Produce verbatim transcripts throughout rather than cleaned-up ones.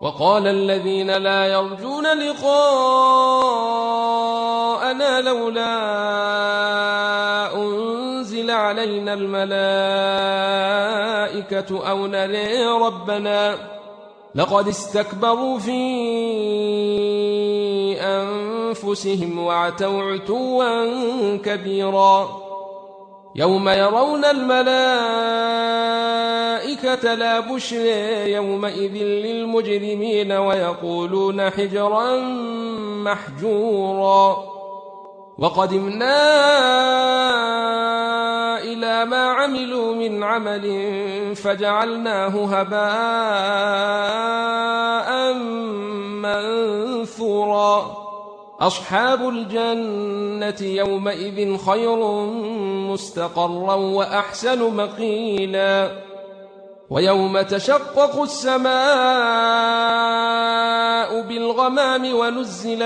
وقال الذين لا يرجون لقاءنا لولا أنزل علينا الملائكة أو نري ربنا لقد استكبروا في أنفسهم وعتوا عتوا كبيرا يوم يرون الملائكة لا بشرى يومئذ للمجرمين ويقولون حجرا محجورا وقدمنا إلى ما عملوا من عمل فجعلناه هباء منثورا أصحاب الجنة يومئذ خير مستقرا وأحسن مقيلا ويوم تشقق السماء بالغمام ونزل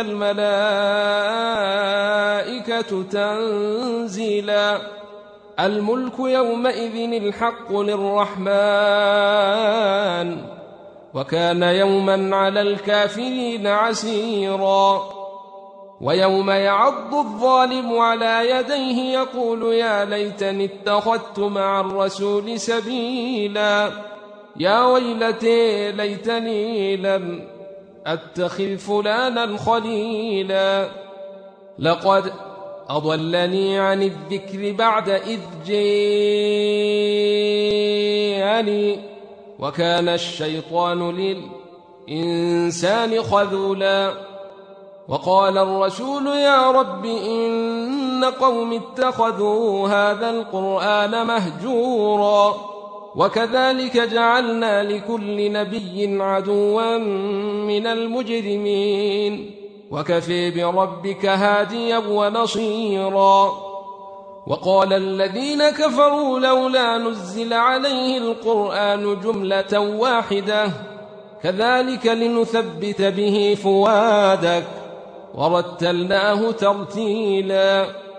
الملائكة تنزيلا الملك يومئذ الحق للرحمن وكان يوما على الكافرين عسيرا ويوم يعض الظالم على يديه يقول يا ليتني اتخذت مع الرسول سبيلا يا ويلتي ليتني لم أتخذ فلانا خليلا لقد أضلني عن الذكر بعد إذ جاءني وكان الشيطان للإنسان خذولا وقال الرسول يا رب إن قوم اتخذوا هذا القرآن مهجورا وكذلك جعلنا لكل نبي عدوا من المجرمين وكفى بربك هاديا ونصيرا وقال الذين كفروا لولا نزل عليه القرآن جملة واحدة كذلك لنثبت به فؤادك ورتلناه ترتيلا